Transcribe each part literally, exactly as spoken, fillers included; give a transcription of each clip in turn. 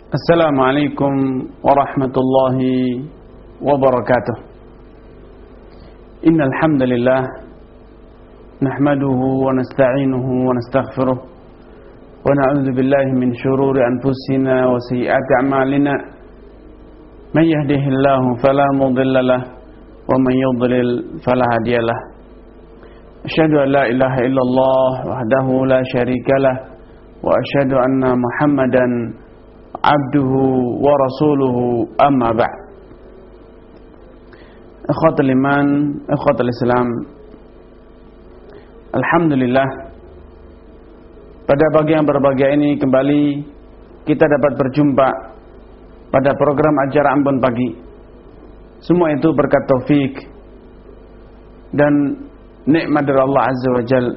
Assalamualaikum warahmatullahi wabarakatuh. Innal hamdalillah nahmaduhu wa nasta'inuhu wa nastaghfiruh wa na'udzu billahi min shururi anfusina wa sayyiati a'malina. May yahdihillahu fala mudilla lahu wa man yudlil fala hadiyalah. Asyhadu an la ilaha illallah wahdahu la syarika lah wa asyhadu anna Muhammadan abduhu wa rasuluhu, amma ba'd. Ikhwatul iman, ikhwatul Islam, alhamdulillah, pada pagi yang berbahagia ini kembali kita dapat berjumpa pada program acara Ambon Pagi. Semua itu berkat taufik dan nikmat dari Allah Azza wa Jalla.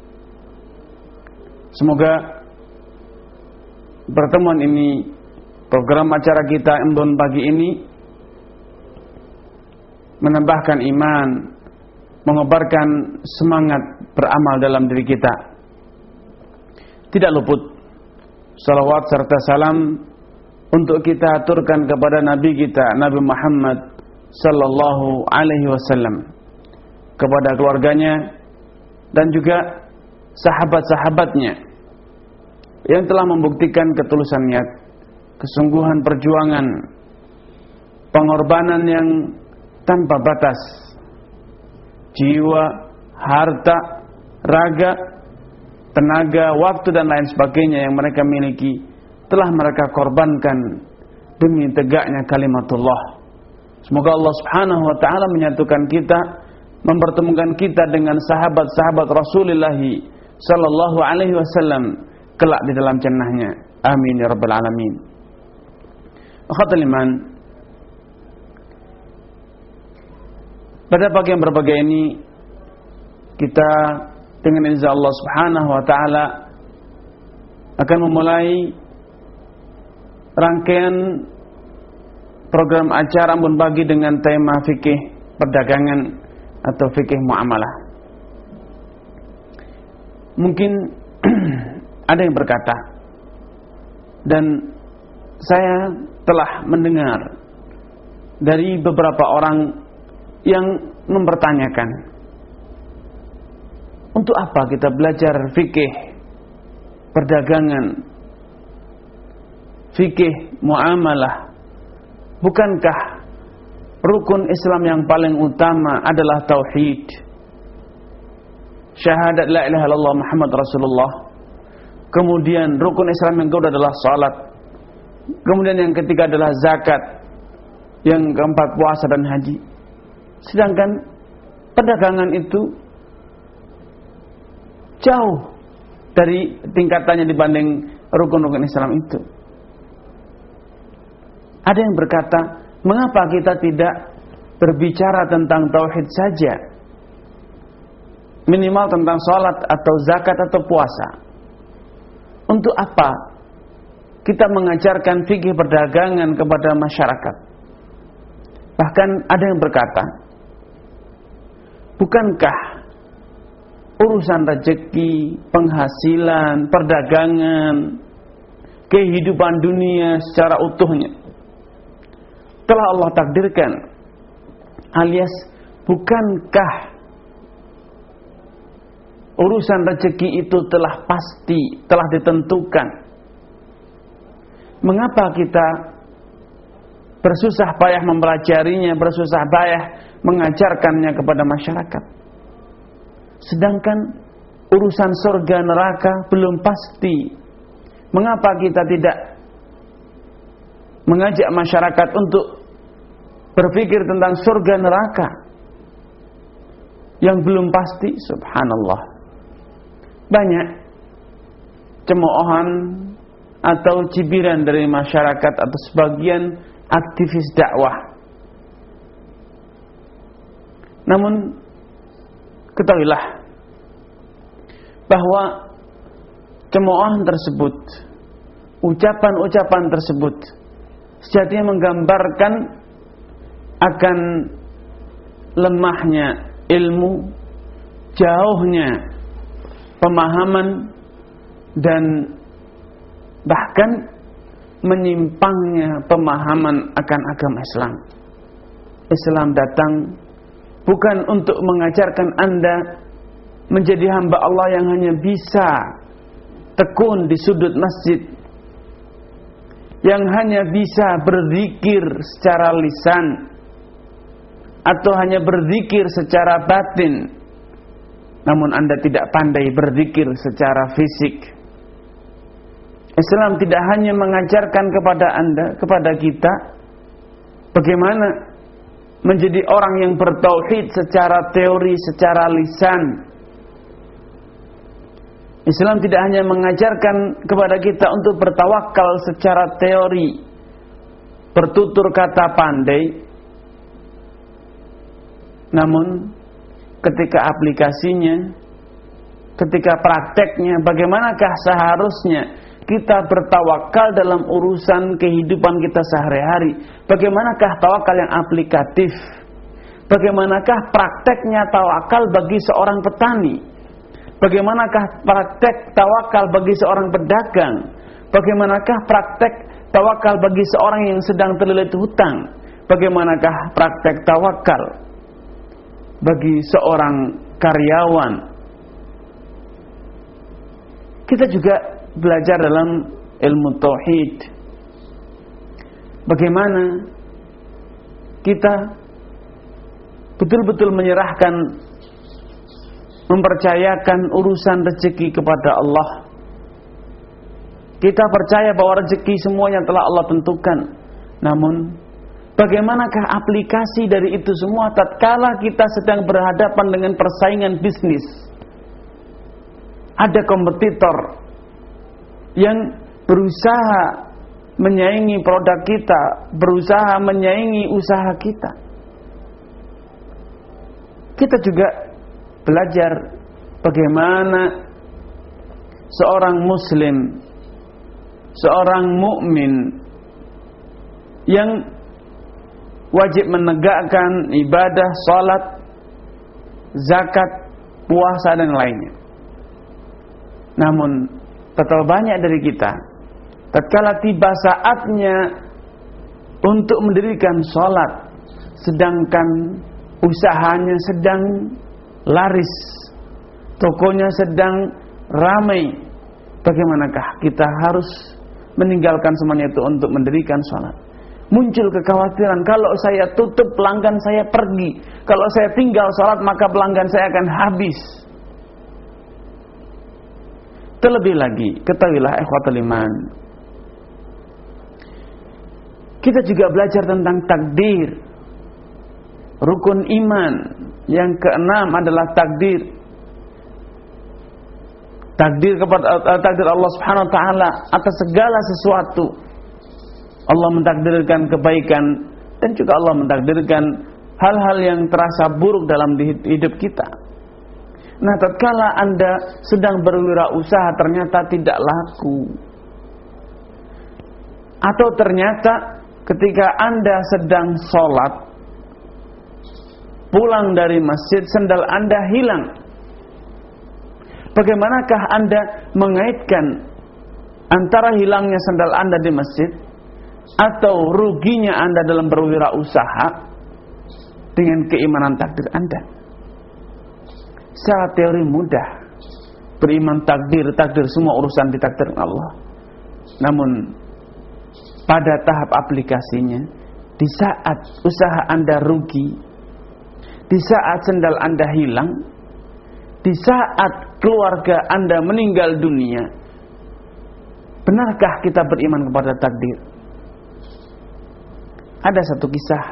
Semoga pertemuan ini, program acara kita Ambon Pagi ini menambahkan iman, mengobarkan semangat beramal dalam diri kita. Tidak luput salawat serta salam untuk kita aturkan kepada Nabi kita, Nabi Muhammad sallallahu alaihi wasallam, kepada keluarganya dan juga sahabat-sahabatnya yang telah membuktikan ketulusan niat, kesungguhan perjuangan, pengorbanan yang tanpa batas, jiwa, harta, raga, tenaga, waktu dan lain sebagainya yang mereka miliki telah mereka korbankan demi tegaknya kalimatullah. Semoga Allah Subhanahu wa taala menyatukan kita, mempertemukan kita dengan sahabat-sahabat Rasulullah sallallahu alaihi wasallam kelak di dalam jannahnya. Amin ya rabbal alamin. Akhatul iman, pada pagi yang berbahagia ini kita dengan izin Allah Subhanahu wa taala akan memulai rangkaian program acara Ambon Pagi dengan tema fikih perdagangan atau fikih muamalah. Mungkin ada yang berkata, dan saya telah mendengar dari beberapa orang yang mempertanyakan, untuk apa kita belajar fikih perdagangan, fikih muamalah? Bukankah rukun Islam yang paling utama adalah tauhid, syahadat la ilaha illallah Muhammad Rasulullah? Kemudian rukun Islam yang kedua adalah salat. Kemudian yang ketiga adalah zakat. Yang keempat puasa dan haji. Sedangkan perdagangan itu jauh dari tingkatannya dibanding rukun-rukun Islam itu. Ada yang berkata, mengapa kita tidak berbicara tentang tauhid saja? Minimal tentang salat atau zakat atau puasa. Untuk apa kita mengajarkan fikih perdagangan kepada masyarakat? Bahkan ada yang berkata, bukankah urusan rezeki, penghasilan, perdagangan, kehidupan dunia secara utuhnya telah Allah takdirkan? Alias, bukankah urusan rezeki itu telah pasti, telah ditentukan? Mengapa kita bersusah payah mempelajarinya, bersusah payah mengajarkannya kepada masyarakat? Sedangkan urusan surga neraka belum pasti. Mengapa kita tidak mengajak masyarakat untuk berpikir tentang surga neraka yang belum pasti? Subhanallah. Banyak cemoohan atau cibiran dari masyarakat atau sebagian aktivis dakwah. Namun ketahuilah bahwa cemoohan tersebut, ucapan-ucapan tersebut sejatinya menggambarkan akan lemahnya ilmu, jauhnya pemahaman, dan bahkan menyimpangnya pemahaman akan agama Islam. Islam datang bukan untuk mengajarkan Anda menjadi hamba Allah yang hanya bisa tekun di sudut masjid, yang hanya bisa berzikir secara lisan atau hanya berzikir secara batin, namun Anda tidak pandai berzikir secara fisik. Islam tidak hanya mengajarkan kepada Anda, kepada kita, bagaimana menjadi orang yang bertauhid secara teori, secara lisan. Islam tidak hanya mengajarkan kepada kita untuk bertawakal secara teori, bertutur kata pandai, namun ketika aplikasinya, ketika prakteknya, bagaimanakah seharusnya kita bertawakal dalam urusan kehidupan kita sehari-hari? Bagaimanakah tawakal yang aplikatif? Bagaimanakah prakteknya tawakal bagi seorang petani? Bagaimanakah praktek tawakal bagi seorang pedagang? Bagaimanakah praktek tawakal bagi seorang yang sedang terlilit hutang? Bagaimanakah praktek tawakal bagi seorang karyawan? Kita juga belajar dalam ilmu tauhid, bagaimana kita betul-betul menyerahkan, mempercayakan urusan rezeki kepada Allah. Kita percaya bahwa rezeki semuanya telah Allah tentukan, namun bagaimanakah aplikasi dari itu semua tatkala kita sedang berhadapan dengan persaingan bisnis? Ada kompetitor yang berusaha menyaingi produk kita, berusaha menyaingi usaha kita. Kita juga belajar bagaimana seorang muslim, seorang mukmin yang wajib menegakkan ibadah, salat, zakat, puasa dan lainnya. Namun betapa banyak dari kita tatkala tiba saatnya untuk mendirikan salat, sedangkan usahanya sedang laris, tokonya sedang ramai, bagaimanakah kita harus meninggalkan semuanya itu untuk mendirikan salat? Muncul kekhawatiran, kalau saya tutup pelanggan saya pergi, kalau saya tinggal salat maka pelanggan saya akan habis. Terlebih lagi, ketahuilah ikhwatul iman, kita juga belajar tentang takdir. Rukun iman yang keenam adalah takdir. Takdir kepada uh, takdir Allah Subhanahu wa taala atas segala sesuatu. Allah mentakdirkan kebaikan dan juga Allah mentakdirkan hal-hal yang terasa buruk dalam hidup kita. Nah, tatkala Anda sedang berwirausaha ternyata tidak laku, atau ternyata ketika Anda sedang sholat, pulang dari masjid sendal Anda hilang, bagaimanakah Anda mengaitkan antara hilangnya sendal Anda di masjid atau ruginya Anda dalam berwirausaha dengan keimanan takdir Anda? Secara teori mudah beriman takdir, takdir semua urusan ditakdirkan Allah. Namun pada tahap aplikasinya, di saat usaha Anda rugi, di saat sendal Anda hilang, di saat keluarga Anda meninggal dunia, benarkah kita beriman kepada takdir? Ada satu kisah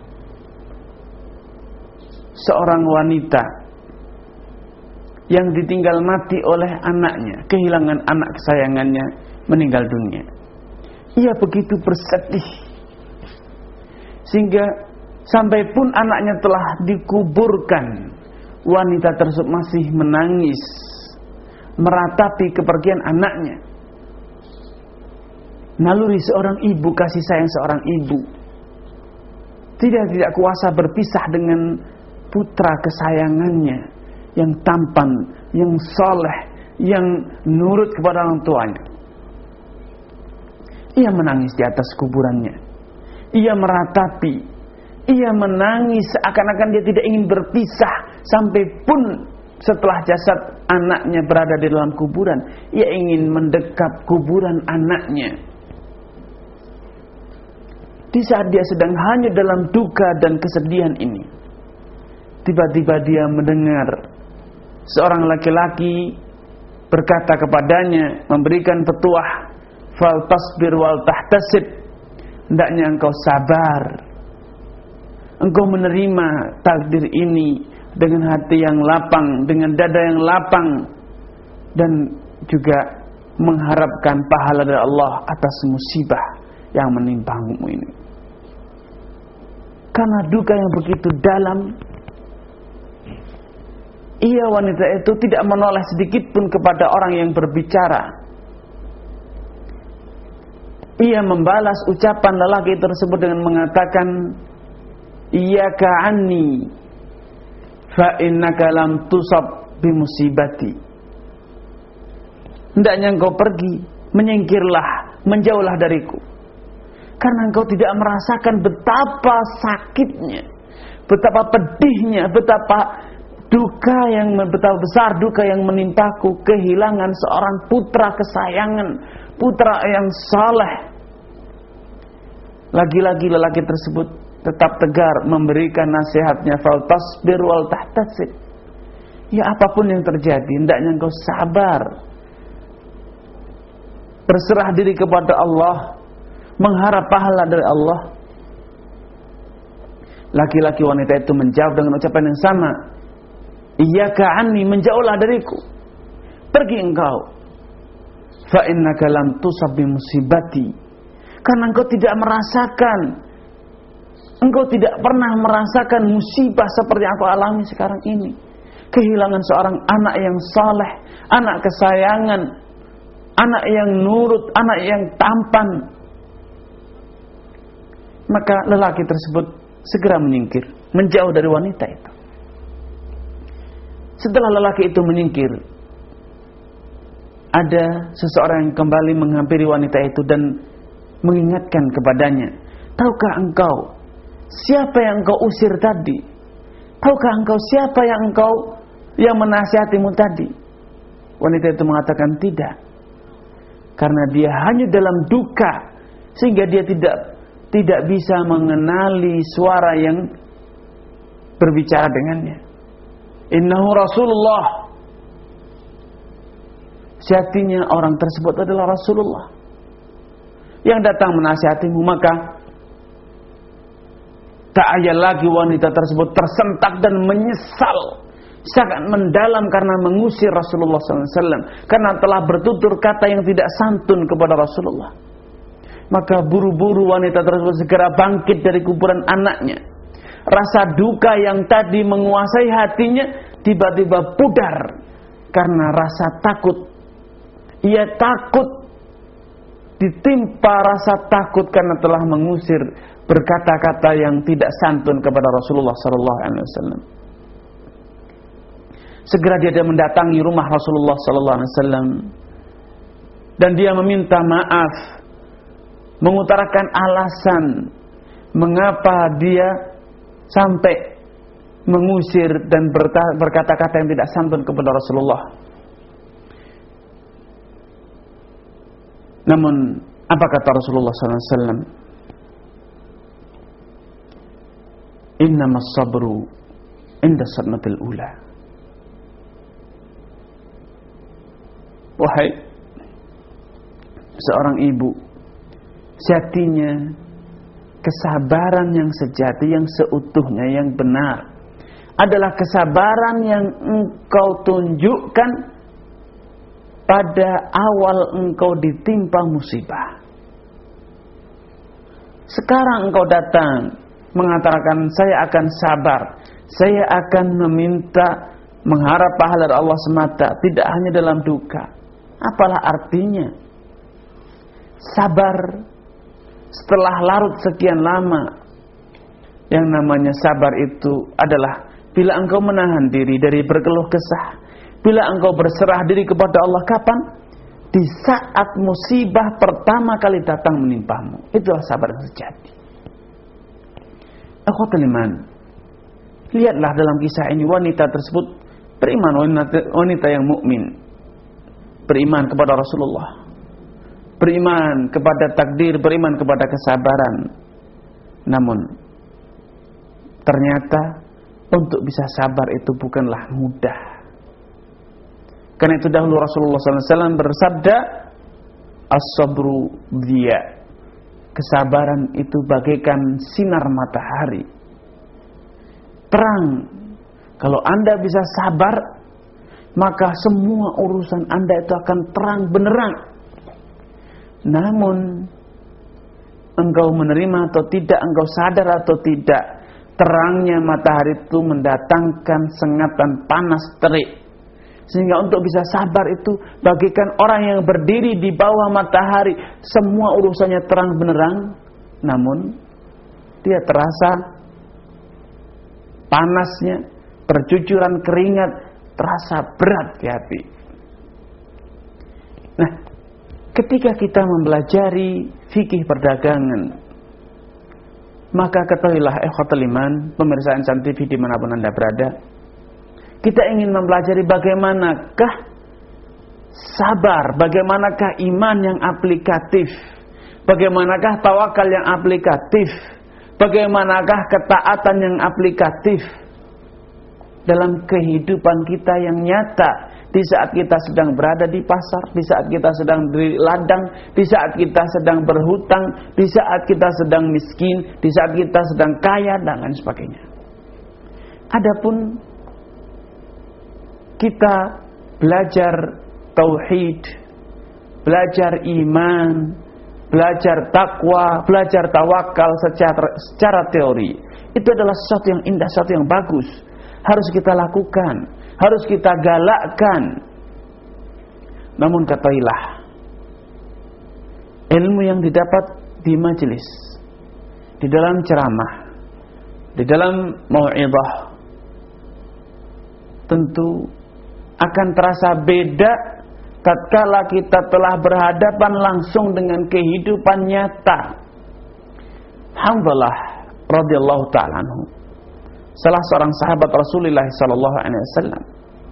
seorang wanita yang ditinggal mati oleh anaknya, kehilangan anak kesayangannya, meninggal dunia. Ia begitu bersedih, sehingga sampai pun anaknya telah dikuburkan, wanita tersebut masih menangis meratapi kepergian anaknya. Naluri seorang ibu, kasih sayang seorang ibu, tidak tidak kuasa berpisah dengan putra kesayangannya yang tampan, yang soleh, yang nurut kepada orang tuanya. Ia menangis di atas kuburannya. Ia meratapi. Ia menangis seakan-akan dia tidak ingin berpisah. Sampai pun setelah jasad anaknya berada di dalam kuburan, ia ingin mendekap kuburan anaknya. Di saat dia sedang hanyut dalam duka dan kesedihan ini, tiba-tiba dia mendengar seorang laki-laki berkata kepadanya, memberikan petuah, fal tasbir wal tahtasib, hendaknya engkau sabar, engkau menerima takdir ini dengan hati yang lapang, dengan dada yang lapang, dan juga mengharapkan pahala dari Allah atas musibah yang menimpamu ini. Karena duka yang begitu dalam, ia wanita itu tidak menoleh sedikit pun kepada orang yang berbicara. Ia membalas ucapan lelaki tersebut dengan mengatakan, iyyaka anni fa innaka lam tusab bi musibati. Hendaknya engkau pergi, menyingkirlah, menjauhlah dariku, karena engkau tidak merasakan betapa sakitnya, betapa pedihnya, betapa duka yang betapa besar duka yang menimpaku, kehilangan seorang putra kesayangan, putra yang saleh. Lagi-lagi lelaki tersebut tetap tegar memberikan nasihatnya, fal tasbir wal tahtasib. Ya, apapun yang terjadi, hendaknya engkau sabar, berserah diri kepada Allah, mengharap pahala dari Allah. Laki-laki wanita itu menjawab dengan ucapan yang sama, iyyaka anni, menjauhlah dariku, pergi engkau, fa innaka lam tusab bi musibati, karena engkau tidak merasakan, engkau tidak pernah merasakan musibah seperti yang aku alami sekarang ini. Kehilangan seorang anak yang saleh, anak kesayangan, anak yang nurut, anak yang tampan. Maka lelaki tersebut segera menyingkir, menjauh dari wanita itu. Setelah lelaki itu menyingkir, ada seseorang yang kembali menghampiri wanita itu dan mengingatkan kepadanya, tahukah engkau siapa yang engkau usir tadi? Tahukah engkau siapa yang engkau yang menasihatimu tadi? Wanita itu mengatakan tidak, karena dia hanya dalam duka sehingga dia tidak tidak bisa mengenali suara yang berbicara dengannya. Innahu Rasulullah, sejatinya orang tersebut adalah Rasulullah yang datang menasihatimu. Maka tak ayal lagi wanita tersebut tersentak dan menyesal sangat mendalam karena mengusir Rasulullah sallallahu alaihi wasallam, karena telah bertutur kata yang tidak santun kepada Rasulullah. Maka buru-buru wanita tersebut segera bangkit dari kuburan anaknya. Rasa duka yang tadi menguasai hatinya tiba-tiba pudar karena rasa takut. Ia takut, ditimpa rasa takut karena telah mengusir, berkata-kata yang tidak santun kepada Rasulullah sallallahu alaihi wasallam. Segera dia mendatangi rumah Rasulullah sallallahu alaihi wasallam dan dia meminta maaf, mengutarakan alasan mengapa dia sampai mengusir dan berkata-kata yang tidak santun kepada Rasulullah. Namun apa kata Rasulullah sallallahu alaihi wasallam? Innamas sabru inda sadmatil ula. Wahai seorang ibu, sejatinya kesabaran yang sejati, yang seutuhnya, yang benar adalah kesabaran yang engkau tunjukkan pada awal engkau ditimpa musibah. Sekarang engkau datang mengatakan, saya akan sabar, saya akan meminta, mengharap pahala dari Allah semata, tidak hanya dalam duka. Apalah artinya sabar setelah larut sekian lama? Yang namanya sabar itu adalah bila engkau menahan diri dari berkeluh kesah, bila engkau berserah diri kepada Allah. Kapan? di saat musibah pertama kali datang menimpamu. Itulah sabar yang sejati. Akhwatul iman, lihatlah dalam kisah ini wanita tersebut beriman, wanita, wanita yang mukmin, beriman kepada Rasulullah, beriman kepada takdir, beriman kepada kesabaran. Namun ternyata untuk bisa sabar itu bukanlah mudah. Karena itu dahulu Rasulullah sallallahu alaihi wasallam bersabda, as-sabru dhiya, kesabaran itu bagaikan sinar matahari, terang. Kalau Anda bisa sabar, maka semua urusan Anda itu akan terang benderang. Namun engkau menerima atau tidak, engkau sadar atau tidak, terangnya matahari itu mendatangkan sengatan panas terik. Sehingga untuk bisa sabar itu bagaikan orang yang berdiri di bawah matahari, semua urusannya terang benderang, namun dia terasa panasnya, percucuran keringat terasa berat di hati. Nah, ketika kita mempelajari fikih perdagangan, maka ketahuilah ikhwatul iman, pemirsa Insan T V dimanapun Anda berada, kita ingin mempelajari bagaimanakah sabar, bagaimanakah iman yang aplikatif, bagaimanakah tawakal yang aplikatif, bagaimanakah ketaatan yang aplikatif dalam kehidupan kita yang nyata, di saat kita sedang berada di pasar, di saat kita sedang di ladang, di saat kita sedang berhutang, di saat kita sedang miskin, di saat kita sedang kaya, dan lain sebagainya. Adapun kita belajar tauhid, belajar iman, belajar takwa, belajar tawakal secara, secara teori, itu adalah sesuatu yang indah, sesuatu yang bagus, harus kita lakukan, harus kita galakkan. Namun ketahuilah, ilmu yang didapat di majelis, di dalam ceramah, di dalam mau'izah, tentu akan terasa beda tatkala kita telah berhadapan langsung dengan kehidupan nyata. Hanzalah radhiyallahu ta'ala anhu, salah seorang sahabat Rasulullah sallallahu alaihi wasallam,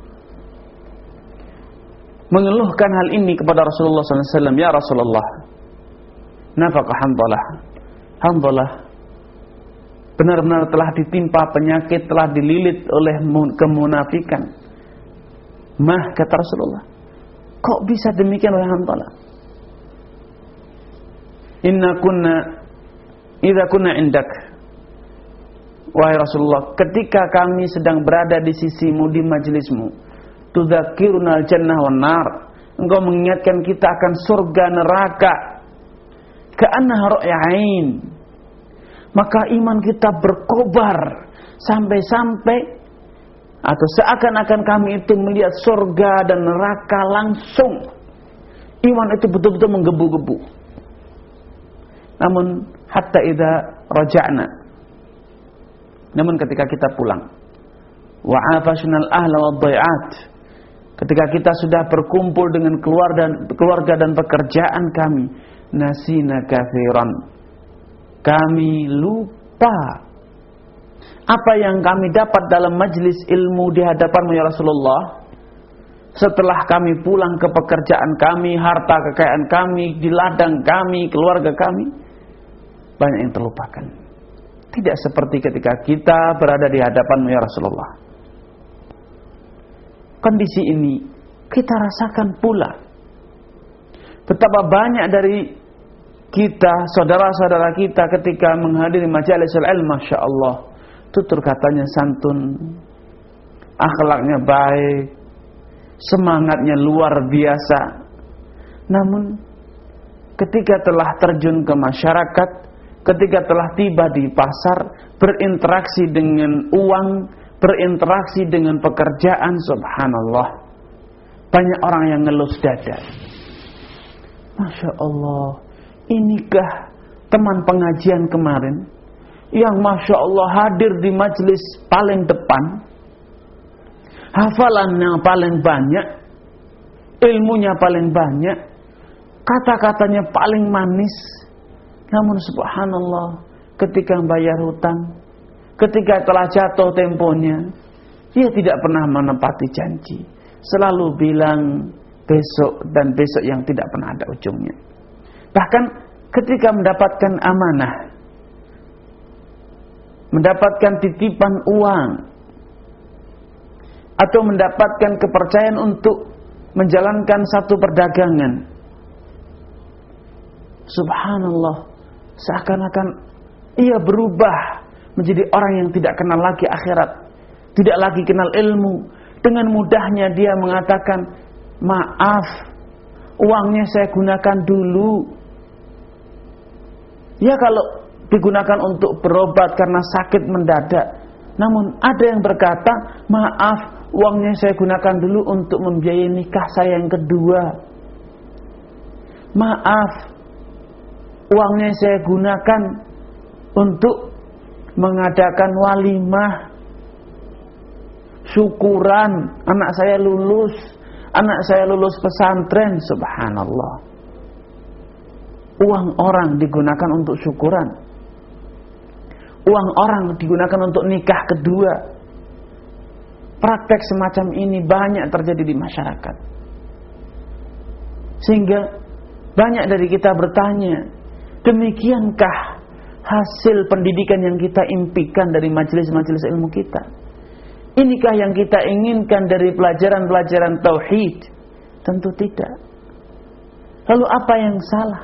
mengeluhkan hal ini kepada Rasulullah sallallahu alaihi wasallam. Ya Rasulullah, nafaqa Hanzalah, Hanzalah benar-benar telah ditimpa penyakit, telah dililit oleh kemunafikan. Mah, kata Rasulullah, kok bisa demikian oleh Hanzalah? Inna kunna idza kunna indak, wahai Rasulullah, ketika kami sedang berada di sisimu, di majelismu, tudzakiruna al-jannah wan nar, engkau mengingatkan kita akan surga neraka, ka'annaha ra'yain, maka iman kita berkobar sampai-sampai atau seakan-akan kami itu melihat surga dan neraka langsung. Iman itu betul-betul menggebu-gebu. Namun hatta idza raja'na, namun ketika kita pulang, wa afashnal ahla wad dhai'at, ketika kita sudah berkumpul dengan keluarga dan keluarga dan pekerjaan kami, nasina katsiran, kami lupa apa yang kami dapat dalam majlis ilmu di hadapanmu ya Rasulullah. Setelah kami pulang ke pekerjaan kami, harta kekayaan kami, di ladang kami, keluarga kami, banyak yang terlupakan. Tidak seperti ketika kita berada di hadapanmu ya Rasulullah. Kondisi ini kita rasakan pula. Betapa banyak dari kita, saudara-saudara kita, ketika menghadiri majalisul ilmu, Masya Allah, tutur katanya santun, akhlaknya baik, semangatnya luar biasa. Namun ketika telah terjun ke masyarakat, ketika telah tiba di pasar, berinteraksi dengan uang, berinteraksi dengan pekerjaan, subhanallah, banyak orang yang ngelus dada. Masya Allah, inikah teman pengajian kemarin yang Masya Allah hadir di majelis paling depan, hafalan yang paling banyak, ilmunya paling banyak, kata-katanya paling manis, namun subhanallah ketika membayar hutang, ketika telah jatuh temponya, dia tidak pernah menepati janji. Selalu bilang besok dan besok yang tidak pernah ada ujungnya. Bahkan ketika mendapatkan amanah, mendapatkan titipan uang, atau mendapatkan kepercayaan untuk menjalankan satu perdagangan, subhanallah, seakan-akan ia berubah menjadi orang yang tidak kenal lagi akhirat, tidak lagi kenal ilmu. Dengan mudahnya dia mengatakan, maaf, uangnya saya gunakan dulu. Ya kalau digunakan untuk berobat karena sakit mendadak. Namun ada yang berkata, maaf, uangnya saya gunakan dulu untuk membiayai nikah saya yang kedua. Maaf, uangnya saya gunakan untuk mengadakan walimah, syukuran, anak saya lulus, anak saya lulus pesantren. Subhanallah, uang orang digunakan untuk syukuran, uang orang digunakan untuk nikah kedua. Praktek semacam ini banyak terjadi di masyarakat, sehingga banyak dari kita bertanya, demikiankah hasil pendidikan yang kita impikan dari majelis-majelis ilmu kita? Inikah yang kita inginkan dari pelajaran-pelajaran tauhid? Tentu tidak. Lalu apa yang salah?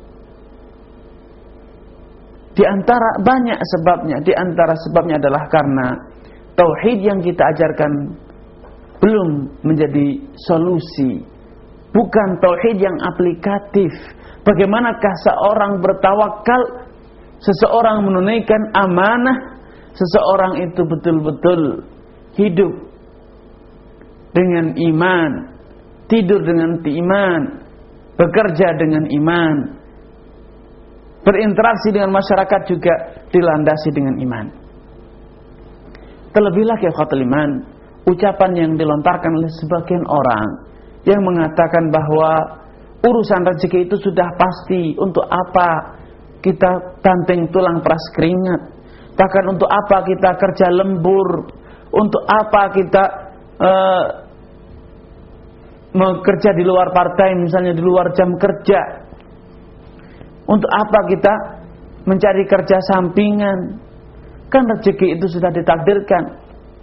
Di antara banyak sebabnya, di antara sebabnya adalah karena tauhid yang kita ajarkan belum menjadi solusi. Bukan tauhid yang aplikatif. Bagaimanakah seorang bertawakal, seseorang menunaikan amanah, seseorang itu betul-betul hidup dengan iman, tidur dengan iman, bekerja dengan iman, berinteraksi dengan masyarakat juga dilandasi dengan iman. Terlebih lagi akhwatul iman, ucapan yang dilontarkan oleh sebagian orang yang mengatakan bahwa urusan rezeki itu sudah pasti, untuk apa kita banting tulang peras keringat, bahkan untuk apa kita kerja lembur, untuk apa kita uh, bekerja di luar partai, misalnya di luar jam kerja, untuk apa kita mencari kerja sampingan, kan rezeki itu sudah ditakdirkan.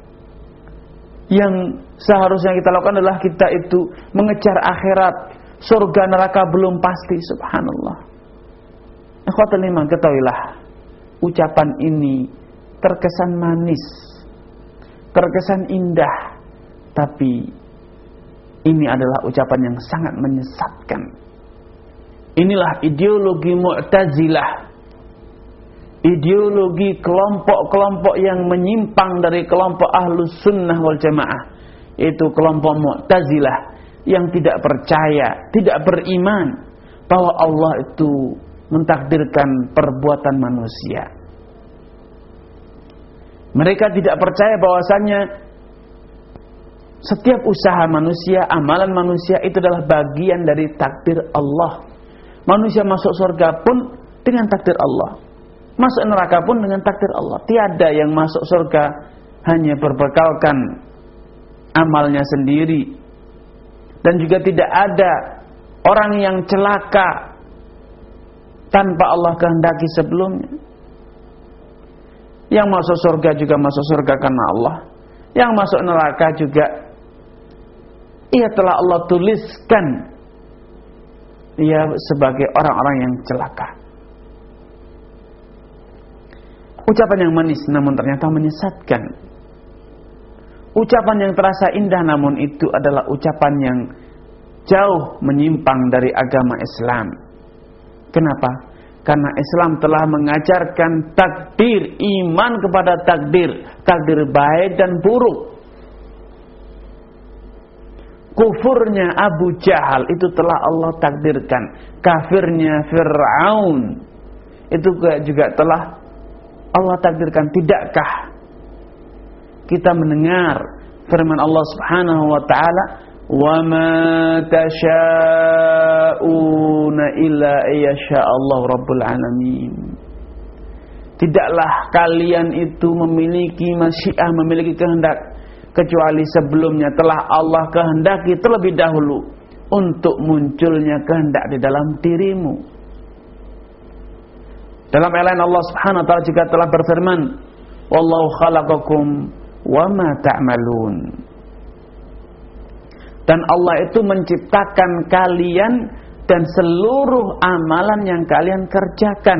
Yang seharusnya kita lakukan adalah kita itu mengejar akhirat. Surga neraka belum pasti, subhanallah. Ikhwatul iman, ketahuilah, ucapan ini terkesan manis, terkesan indah, tapi ini adalah ucapan yang sangat menyesatkan. Inilah ideologi Mu'tazilah, ideologi kelompok-kelompok yang menyimpang dari kelompok Ahlus Sunnah wal Jamaah, yaitu kelompok Mu'tazilah yang tidak percaya, tidak beriman bahwa Allah itu mentakdirkan perbuatan manusia. Mereka tidak percaya bahwasanya setiap usaha manusia, amalan manusia itu adalah bagian dari takdir Allah. Manusia masuk surga pun dengan takdir Allah, masuk neraka pun dengan takdir Allah. Tiada yang masuk surga hanya berbekalkan amalnya sendiri. Dan juga tidak ada orang yang celaka tanpa Allah kehendaki sebelumnya. Yang masuk surga juga masuk surga karena Allah. Yang masuk neraka juga ia telah Allah tuliskan ia sebagai orang-orang yang celaka. Ucapan yang manis namun ternyata menyesatkan. Ucapan yang terasa indah namun itu adalah ucapan yang jauh menyimpang dari agama Islam. Kenapa? Karena Islam telah mengajarkan takdir, iman kepada takdir, takdir baik dan buruk. Kufurnya Abu Jahal itu telah Allah takdirkan. Kafirnya Fir'aun itu juga telah Allah takdirkan. Tidakkah kita mendengar firman Allah Subhanahu wa taala, "Wa ma tasyauna illa ayyasha'allahu rabbul alamin. Tidaklah kalian itu memiliki masyiah, memiliki kehendak, kecuali sebelumnya telah Allah kehendaki terlebih dahulu untuk munculnya kehendak di dalam dirimu. Dalam ayat lain Allah Subhanahu wa taala juga telah berfirman, "Wallahu khalaqakum wama ta'malun." Dan Allah itu menciptakan kalian dan seluruh amalan yang kalian kerjakan.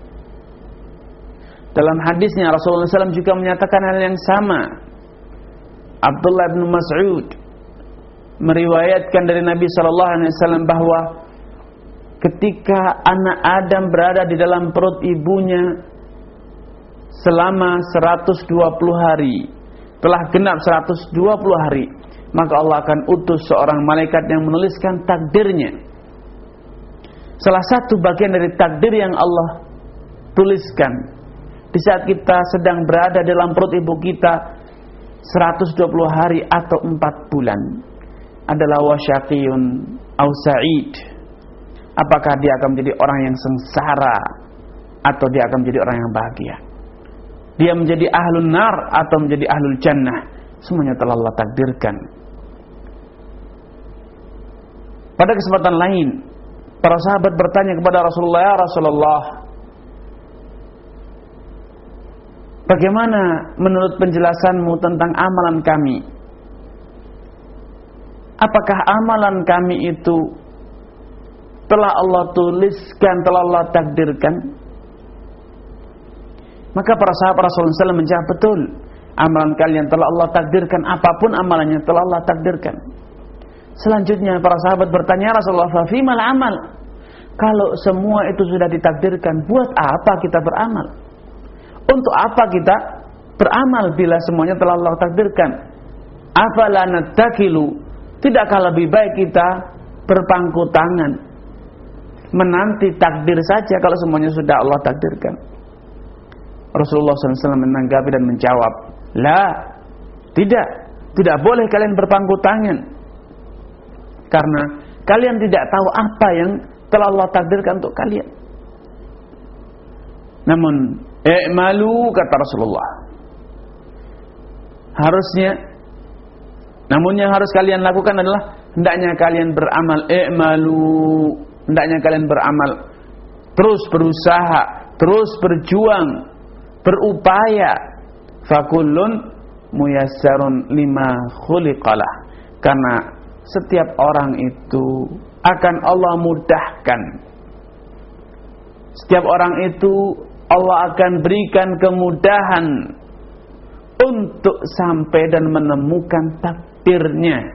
Dalam hadisnya Rasulullah shallallahu alaihi wasallam juga menyatakan hal yang sama. Abdullah bin Mas'ud meriwayatkan dari Nabi shallallahu alaihi wasallam bahwa ketika anak Adam berada di dalam perut ibunya selama seratus dua puluh hari, telah genap seratus dua puluh hari, maka Allah akan utus seorang malaikat yang menuliskan takdirnya. Salah satu bagian dari takdir yang Allah tuliskan di saat kita sedang berada dalam perut ibu kita seratus dua puluh hari atau empat bulan adalah wasyaqiyun au sa'id. Apakah dia akan menjadi orang yang sengsara atau dia akan menjadi orang yang bahagia? Dia menjadi ahlun nar atau menjadi ahlul jannah? Semuanya telah Allah takdirkan. Pada kesempatan lain, para sahabat bertanya kepada Rasulullah, "Ya Rasulullah, bagaimana menurut penjelasanmu tentang amalan kami? Apakah amalan kami itu telah Allah tuliskan, telah Allah takdirkan?" Maka para sahabat Rasulullah shallallahu alaihi wasallam menjawab, "Betul, amalan kalian telah Allah takdirkan, apapun amalannya telah Allah takdirkan." Selanjutnya para sahabat bertanya, "Rasulullah, fa fimal amal?" Kalau semua itu sudah ditakdirkan, buat apa kita beramal? Untuk apa kita beramal bila semuanya telah Allah takdirkan? Afala nattakilu? Tidakkah lebih baik kita berpangku tangan, menanti takdir saja kalau semuanya sudah Allah takdirkan? Rasulullah shallallahu alaihi wasallam menanggapi dan menjawab, "La, tidak, tidak boleh kalian berpangku tangan, karena kalian tidak tahu apa yang telah Allah takdirkan untuk kalian. Namun, i'malu," kata Rasulullah, harusnya, namun yang harus kalian lakukan adalah hendaknya kalian beramal. I'malu, hendaknya kalian beramal, terus berusaha, terus berjuang, berupaya. Fakullun muyassarun lima khuliqalah, karena setiap orang itu akan Allah mudahkan. Setiap orang itu Allah akan berikan kemudahan untuk sampai dan menemukan takdirnya.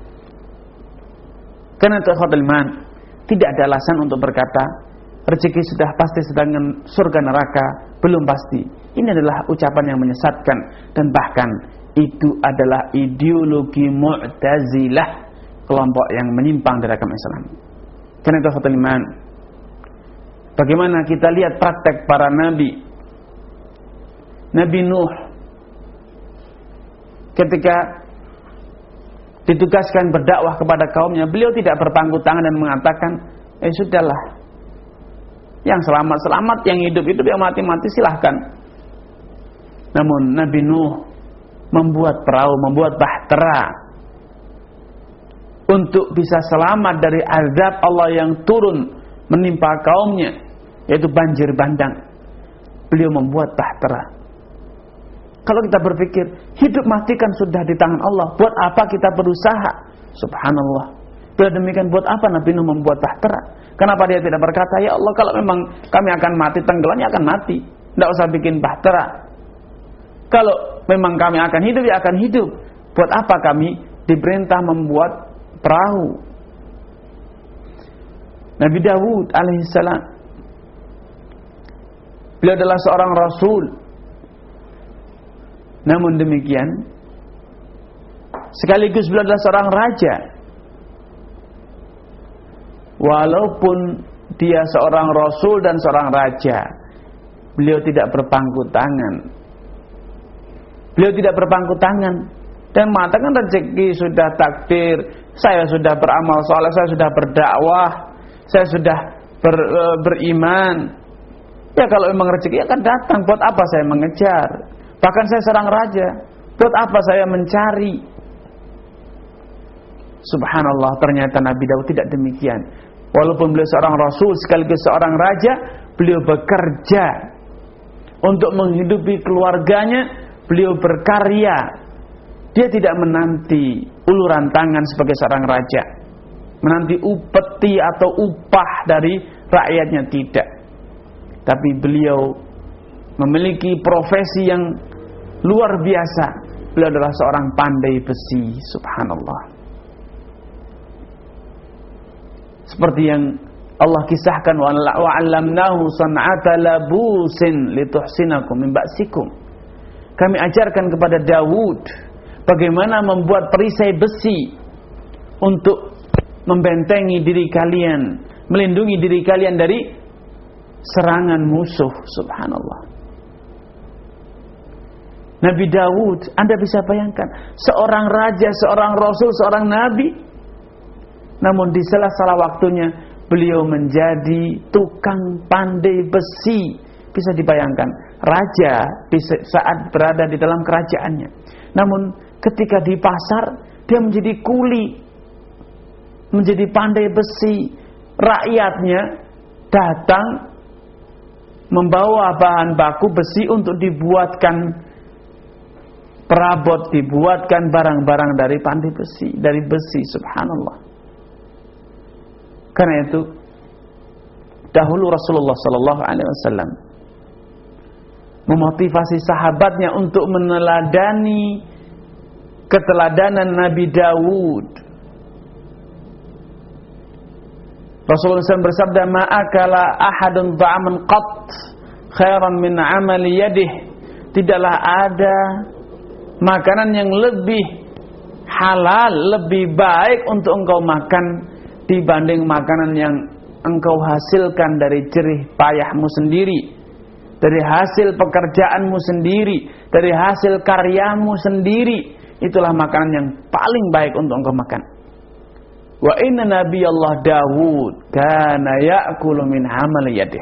Karena itu ikhwatul iman, tidak ada alasan untuk berkata rezeki sudah pasti, sedangkan surga neraka belum pasti. Ini adalah ucapan yang menyesatkan, dan bahkan itu adalah ideologi Mu'tazilah, kelompok yang menyimpang dari agama Islam. Karena itu ikhwatul iman, bagaimana kita lihat praktek para nabi. Nabi Nuh ketika ditugaskan berdakwah kepada kaumnya, beliau tidak berpangku tangan dan mengatakan, "Eh sudahlah, yang selamat-selamat, yang hidup-hidup, yang mati-mati silahkan." Namun Nabi Nuh membuat perahu, membuat bahtera untuk bisa selamat dari azab Allah yang turun menimpa kaumnya, yaitu banjir bandang. Beliau membuat bahtera. Kalau kita berpikir hidup mati kan sudah di tangan Allah, buat apa kita berusaha? Subhanallah. Bila demikian, buat apa Nabi Nuh membuat bahtera? Kenapa dia tidak berkata, "Ya Allah, kalau memang kami akan mati, tenggelam, ya akan mati, tidak usah bikin bahtera. Kalau memang kami akan hidup, ya akan hidup. Buat apa kami diperintah membuat perahu?" Nabi Dawud alaihissalam, beliau adalah seorang rasul. Namun demikian, sekaligus beliau adalah seorang raja. Walaupun dia seorang rasul dan seorang raja, beliau tidak berpangku tangan. Beliau tidak berpangku tangan dan mengatakan rezeki sudah takdir. Saya sudah beramal soleh, saya sudah berdakwah, saya sudah ber, e, beriman. Ya kalau memang rezeki akan datang. Buat apa saya mengejar? Bahkan saya seorang raja, buat apa saya mencari? Subhanallah, ternyata Nabi Daud tidak demikian. Walaupun beliau seorang rasul sekaligus seorang raja, beliau bekerja untuk menghidupi keluarganya. Beliau berkarya. Dia tidak menanti uluran tangan sebagai seorang raja, menanti upeti atau upah dari rakyatnya, tidak. Tapi beliau memiliki profesi yang luar biasa. Beliau adalah seorang pandai besi. Subhanallah. Seperti yang Allah kisahkan, wa 'allamnahu san'ata labusin lituhsinakum min ba'sikum. Kami ajarkan kepada Daud bagaimana membuat perisai besi untuk membentengi diri kalian, melindungi diri kalian dari serangan musuh. Subhanallah. Nabi Daud, Anda bisa bayangkan, seorang raja, seorang rasul, seorang nabi, namun di sela-sela waktunya beliau menjadi tukang pandai besi. Bisa dibayangkan, raja di saat berada di dalam kerajaannya, namun ketika di pasar dia menjadi kuli, menjadi pandai besi. Rakyatnya datang membawa bahan baku besi untuk dibuatkan perabot, dibuatkan barang-barang dari pandai besi, dari besi. Subhanallah. Karena itu dahulu Rasulullah sallallahu alaihi wasallam memotivasi sahabatnya untuk meneladani keteladanan Nabi Daud. Rasulullah shallallahu alaihi wasallam bersabda, "Ma'akala ahadun ta'aman qat khairan min amali yadih." Tidaklah ada makanan yang lebih halal, lebih baik untuk engkau makan dibanding makanan yang engkau hasilkan dari jerih payahmu sendiri, dari hasil pekerjaanmu sendiri, dari hasil karyamu sendiri. Itulah makanan yang paling baik untuk engkau makan. Wa inna nabiyallah Dawud kana ya'kulu min amali yadih.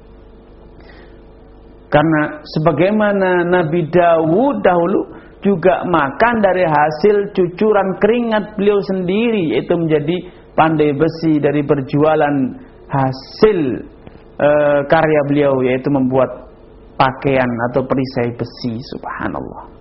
Karena sebagaimana Nabi Dawud dahulu juga makan dari hasil cucuran keringat beliau sendiri, yaitu menjadi pandai besi dari berjualan hasil e, karya beliau, yaitu membuat pakaian atau perisai besi. Subhanallah.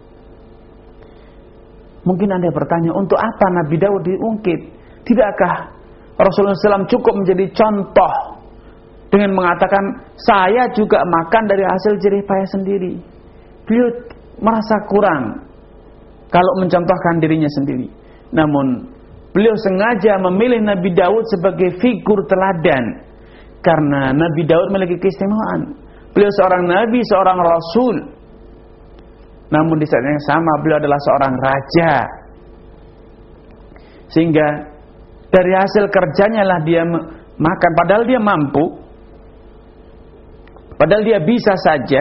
Mungkin Anda bertanya, untuk apa Nabi Daud diungkit? Tidakkah Rasulullah shallallahu alaihi wasallam cukup menjadi contoh dengan mengatakan, saya juga makan dari hasil jerih payah sendiri? Beliau merasa kurang kalau mencontohkan dirinya sendiri. Namun beliau sengaja memilih Nabi Daud sebagai figur teladan, karena Nabi Daud memiliki keistimewaan. Beliau seorang nabi, seorang rasul, namun di saat yang sama beliau adalah seorang raja. Sehingga dari hasil kerjanya lah dia makan, padahal dia mampu, padahal dia bisa saja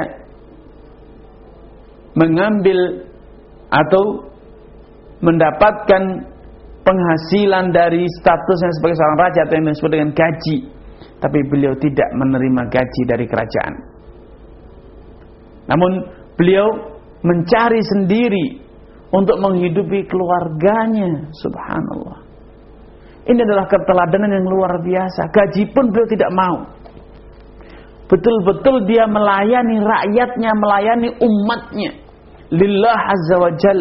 mengambil atau mendapatkan penghasilan dari statusnya sebagai seorang raja atau yang disebut dengan gaji. Tapi beliau tidak menerima gaji dari kerajaan. Namun beliau mencari sendiri untuk menghidupi keluarganya. Subhanallah. Ini adalah keteladanan yang luar biasa. Gaji pun beliau tidak mau. Betul-betul dia melayani rakyatnya, melayani umatnya, lillah azza wa jal.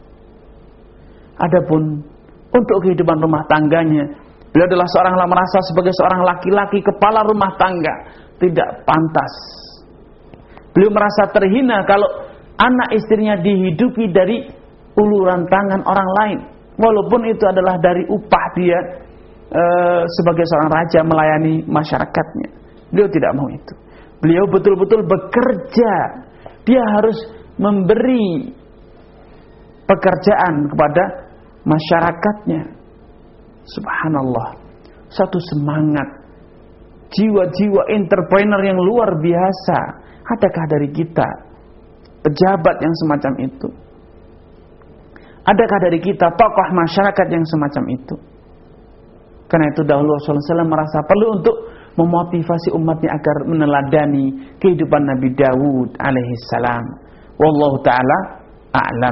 Adapun untuk kehidupan rumah tangganya, beliau adalah seorang yang merasa sebagai seorang laki-laki kepala rumah tangga tidak pantas. Beliau merasa terhina kalau anak istrinya dihidupi dari uluran tangan orang lain, walaupun itu adalah dari upah dia e, sebagai seorang raja melayani masyarakatnya. Beliau tidak mau itu. Beliau betul-betul bekerja. Dia harus memberi pekerjaan kepada masyarakatnya. Subhanallah. Satu semangat, jiwa-jiwa entrepreneur yang luar biasa. Adakah dari kita pejabat yang semacam itu? Adakah dari kita tokoh masyarakat yang semacam itu? Karena itu dahulu Rasulullah shallallahu alaihi wasallam merasa perlu untuk memotivasi umatnya agar meneladani kehidupan Nabi Dawud alaihissalam. Wallahu ta'ala a'lam.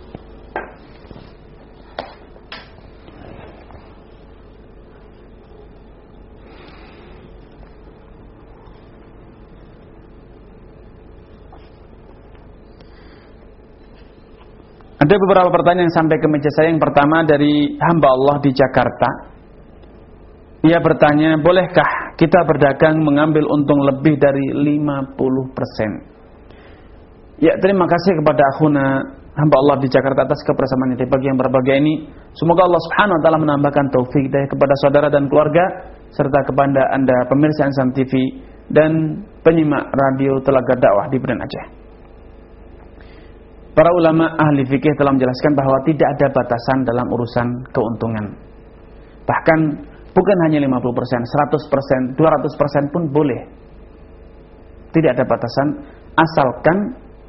Ada beberapa pertanyaan yang sampai ke meja saya. Yang pertama dari hamba Allah di Jakarta. Ia bertanya, bolehkah kita berdagang mengambil untung lebih dari lima puluh persen? Ya, terima kasih kepada akhuna hamba Allah di Jakarta atas kebersamaan di pagi yang berbahagia ini. Semoga Allah Subhanahu wa taala menambahkan taufik hidayah kepada saudara dan keluarga serta kepada Anda pemirsa Ansam T V dan penyimak radio Telaga Dakwah di Beren Aceh. Para ulama ahli fikih telah menjelaskan bahwa tidak ada batasan dalam urusan keuntungan. Bahkan bukan hanya lima puluh persen, seratus persen, dua ratus persen pun boleh. Tidak ada batasan asalkan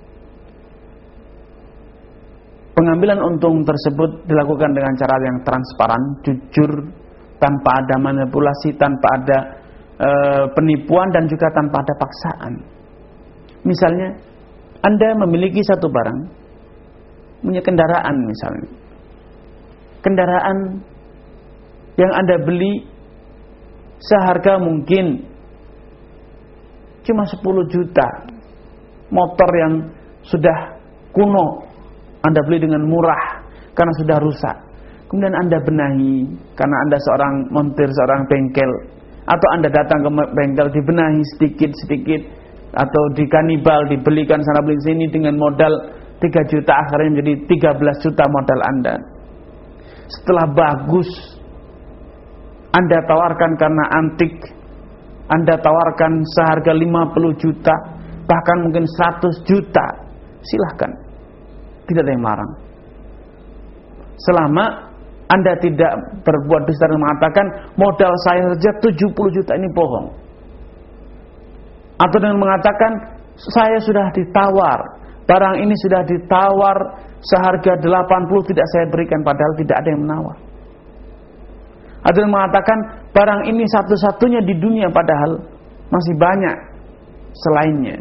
pengambilan untung tersebut dilakukan dengan cara yang transparan, jujur, tanpa ada manipulasi, tanpa ada e, penipuan dan juga tanpa ada paksaan. Misalnya Anda memiliki satu barang, punya kendaraan misalnya. Kendaraan yang Anda beli seharga mungkin cuma sepuluh juta. Motor yang sudah kuno Anda beli dengan murah karena sudah rusak. Kemudian Anda benahi karena Anda seorang montir, seorang bengkel, atau Anda datang ke bengkel dibenahi sedikit-sedikit, atau dikanibal, dibelikan sana beli sini dengan modal tiga juta, akhirnya menjadi tiga belas juta modal Anda. Setelah bagus Anda tawarkan karena antik, Anda tawarkan seharga lima puluh juta, bahkan mungkin seratus juta, silahkan, tidak ada yang melarang. Selama Anda tidak berbuat dusta dan mengatakan modal saya saja tujuh puluh juta ini bohong, atau dengan mengatakan saya sudah ditawar, barang ini sudah ditawar seharga delapan puluh, tidak saya berikan, padahal tidak ada yang menawar. Atau dengan mengatakan barang ini satu-satunya di dunia, padahal masih banyak selainnya.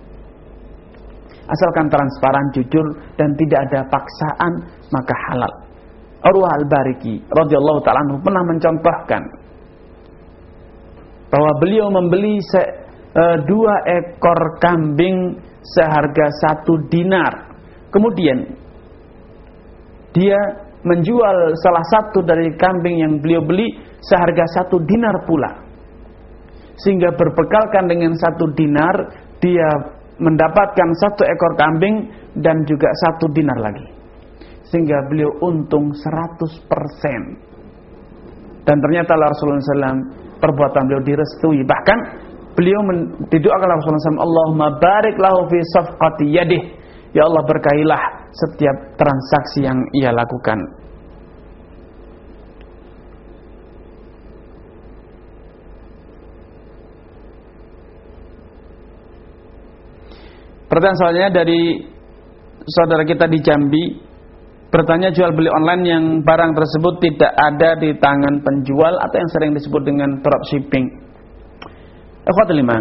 Asalkan transparan, jujur, dan tidak ada paksaan, maka halal. Urwah Al-Bariki radhiyallahu ta'ala anhu pernah mencontohkan bahwa beliau membeli se- dua ekor kambing seharga satu dinar. Kemudian dia menjual salah satu dari kambing yang beliau beli seharga satu dinar pula, sehingga berbekalkan dengan satu dinar dia mendapatkan satu ekor kambing dan juga satu dinar lagi, sehingga beliau untung seratus persen. Dan ternyata Rasulullah shallallahu alaihi wasallam perbuatan beliau direstui. Bahkan beliau didoakan Rasulullah shallallahu alaihi wasallam, Allahumma barik lahu fi safqati yadih, ya Allah berkahilah setiap transaksi yang ia lakukan. Pertanyaan selanjutnya dari saudara kita di Jambi, bertanya jual beli online yang barang tersebut tidak ada di tangan penjual atau yang sering disebut dengan dropshipping. Ikhwatul iman,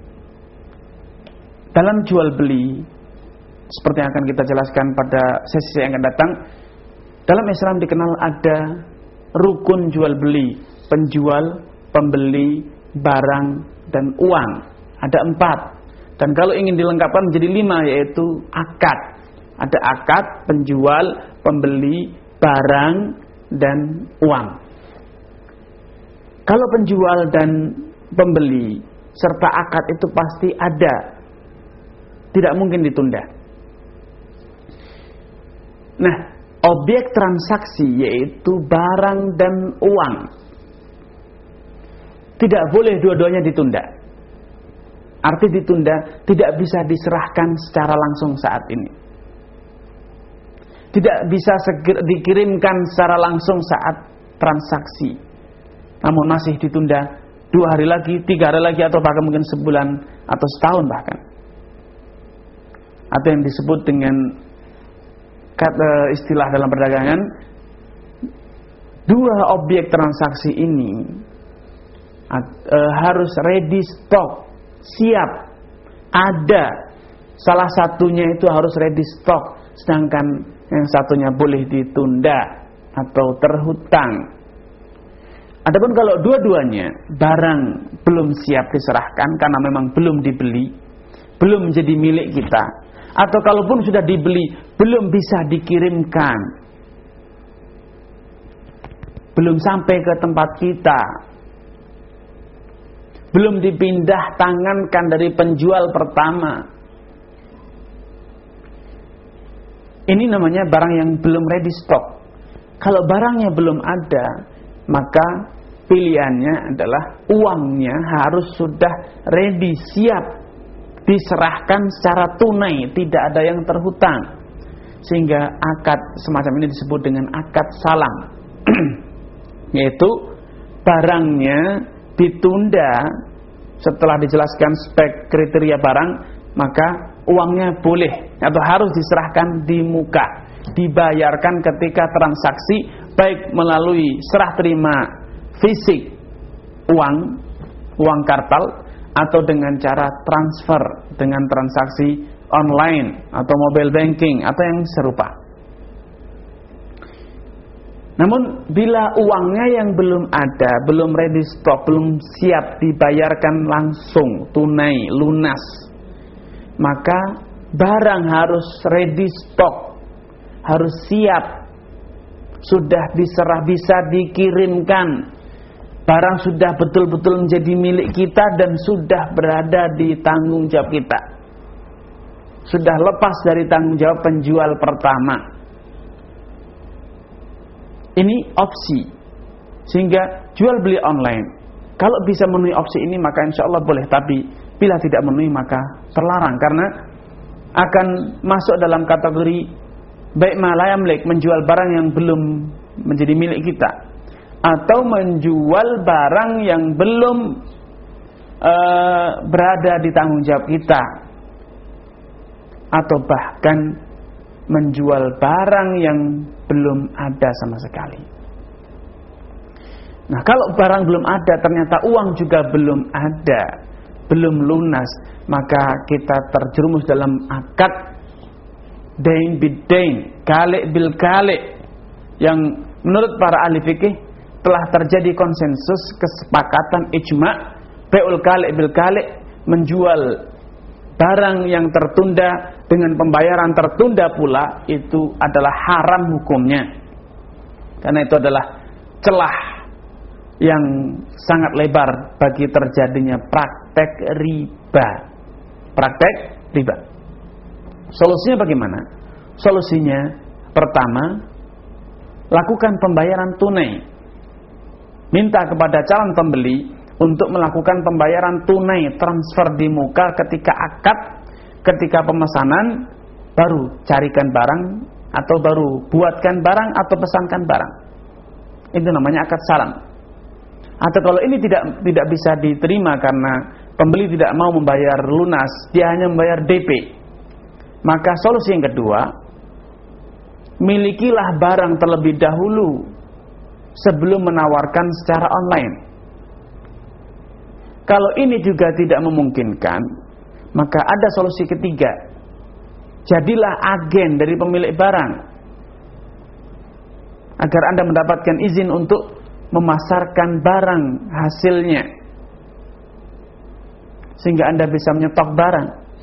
dalam jual beli seperti yang akan kita jelaskan pada sesi yang akan datang, dalam Islam dikenal ada rukun jual beli, penjual, pembeli, barang, dan uang. Ada empat. Dan kalau ingin dilengkapkan menjadi lima, yaitu akad. Ada akad, penjual, pembeli, barang, dan uang. Kalau penjual dan pembeli serta akad itu pasti ada, tidak mungkin ditunda. Nah, objek transaksi yaitu barang dan uang tidak boleh dua-duanya ditunda. Arti ditunda, tidak bisa diserahkan secara langsung saat ini, tidak bisa segera dikirimkan secara langsung saat transaksi, namun masih ditunda dua hari lagi, tiga hari lagi, atau bahkan mungkin sebulan atau setahun bahkan. Atau yang disebut dengan kata istilah dalam perdagangan, dua objek transaksi ini uh, harus ready stock, siap, ada. Salah satunya itu harus ready stock, sedangkan yang satunya boleh ditunda atau terhutang. Adapun kalau dua-duanya barang belum siap diserahkan karena memang belum dibeli, belum menjadi milik kita, atau kalaupun sudah dibeli belum bisa dikirimkan, belum sampai ke tempat kita, belum dipindah tangankan dari penjual pertama, ini namanya barang yang belum ready stock. Kalau barangnya belum ada, maka pilihannya adalah uangnya harus sudah ready, siap diserahkan secara tunai, tidak ada yang terhutang. Sehingga akad semacam ini disebut dengan akad salam. Yaitu barangnya ditunda setelah dijelaskan spek kriteria barang, maka uangnya boleh atau harus diserahkan di muka, dibayarkan ketika transaksi, baik melalui serah terima fisik uang, uang kartal, atau dengan cara transfer dengan transaksi online atau mobile banking atau yang serupa. Namun bila uangnya yang belum ada, belum ready stock, belum siap dibayarkan langsung, tunai, lunas, maka barang harus ready stock, harus siap, sudah diserah, bisa dikirimkan. Barang sudah betul-betul menjadi milik kita dan sudah berada di tanggung jawab kita, sudah lepas dari tanggung jawab penjual pertama. Ini opsi. Sehingga jual beli online, kalau bisa memenuhi opsi ini maka insya Allah boleh. Tapi bila tidak memenuhi maka terlarang, karena akan masuk dalam kategori baik ma la yamlik, menjual barang yang belum menjadi milik kita, atau menjual barang yang belum uh, berada di tanggung jawab kita, atau bahkan menjual barang yang belum ada sama sekali. Nah, kalau barang belum ada, ternyata uang juga belum ada, belum lunas, maka kita terjerumus dalam akad dain bidain, kalik bil kalik, yang menurut para ahli fikih telah terjadi konsensus, kesepakatan, ijma', bai'ul kalik bil kalik, menjual barang yang tertunda dengan pembayaran tertunda pula, itu adalah haram hukumnya. Karena itu adalah celah yang sangat lebar bagi terjadinya praktek riba. Praktek riba. Solusinya bagaimana? Solusinya pertama, lakukan pembayaran tunai. Minta kepada calon pembeli untuk melakukan pembayaran tunai, transfer di muka ketika akad, ketika pemesanan, baru carikan barang atau baru buatkan barang atau pesankan barang. Itu namanya akad salam. Atau kalau ini tidak tidak bisa diterima karena pembeli tidak mau membayar lunas, dia hanya membayar D P, maka solusi yang kedua, milikilah barang terlebih dahulu sebelum menawarkan secara online. Kalau ini juga tidak memungkinkan, maka ada solusi ketiga. Jadilah agen dari pemilik barang, agar Anda mendapatkan izin untuk memasarkan barang hasilnya, sehingga Anda bisa menyetok barang.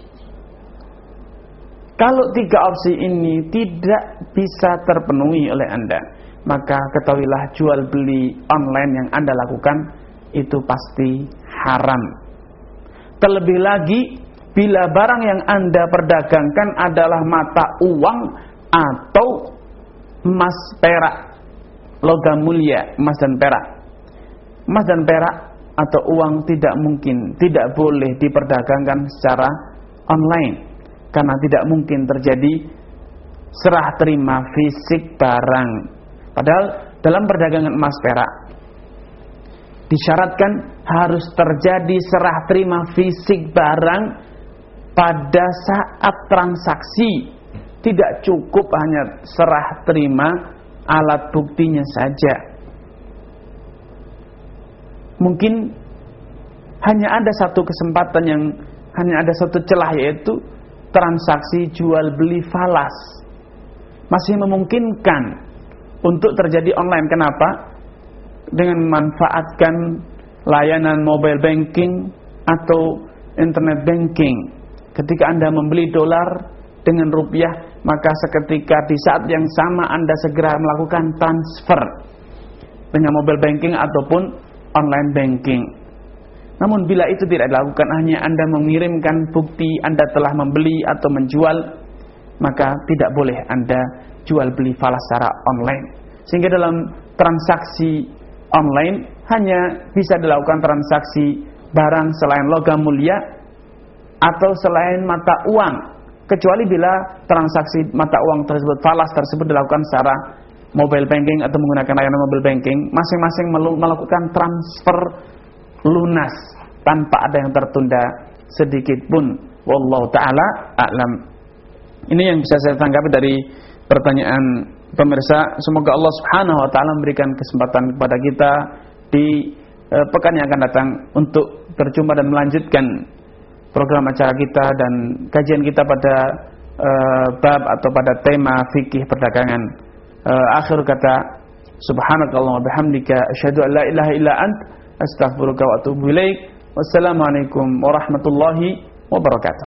Kalau tiga opsi ini tidak bisa terpenuhi oleh Anda, maka ketahuilah jual beli online yang Anda lakukan itu pasti haram. Terlebih lagi bila barang yang Anda perdagangkan adalah mata uang atau emas perak, logam mulia, emas dan perak. Emas dan perak atau uang tidak mungkin, tidak boleh diperdagangkan secara online, karena tidak mungkin terjadi serah terima fisik barang. Padahal dalam perdagangan emas perak disyaratkan harus terjadi serah terima fisik barang pada saat transaksi. Tidak cukup hanya serah terima alat buktinya saja. Mungkin hanya ada satu kesempatan yang hanya ada satu celah, yaitu transaksi jual beli falas. Masih memungkinkan untuk terjadi online. Kenapa? Dengan memanfaatkan layanan mobile banking atau internet banking. Ketika Anda membeli dolar dengan rupiah, maka seketika di saat yang sama Anda segera melakukan transfer dengan mobile banking ataupun online banking. Namun bila itu tidak dilakukan, hanya Anda mengirimkan bukti Anda telah membeli atau menjual, maka tidak boleh Anda jual beli falas secara online. Sehingga dalam transaksi online hanya bisa dilakukan transaksi barang selain logam mulia atau selain mata uang, kecuali bila transaksi mata uang tersebut, falas tersebut dilakukan secara mobile banking atau menggunakan layanan mobile banking, masing-masing melakukan transfer lunas tanpa ada yang tertunda sedikit pun. Wallahu taala a'lam. Ini yang bisa saya tanggapi dari pertanyaan pemirsa. Semoga Allah Subhanahu wa taala memberikan kesempatan kepada kita di eh, pekan yang akan datang untuk berjumpa dan melanjutkan program acara kita dan kajian kita pada eh, bab atau pada tema fikih perdagangan. Eh, akhir kata, subhanakallahumma bihamdika asyhadu an la ilaha illa ant astaghfiruka wa atubu ilaik. Wassalamualaikum warahmatullahi wabarakatuh.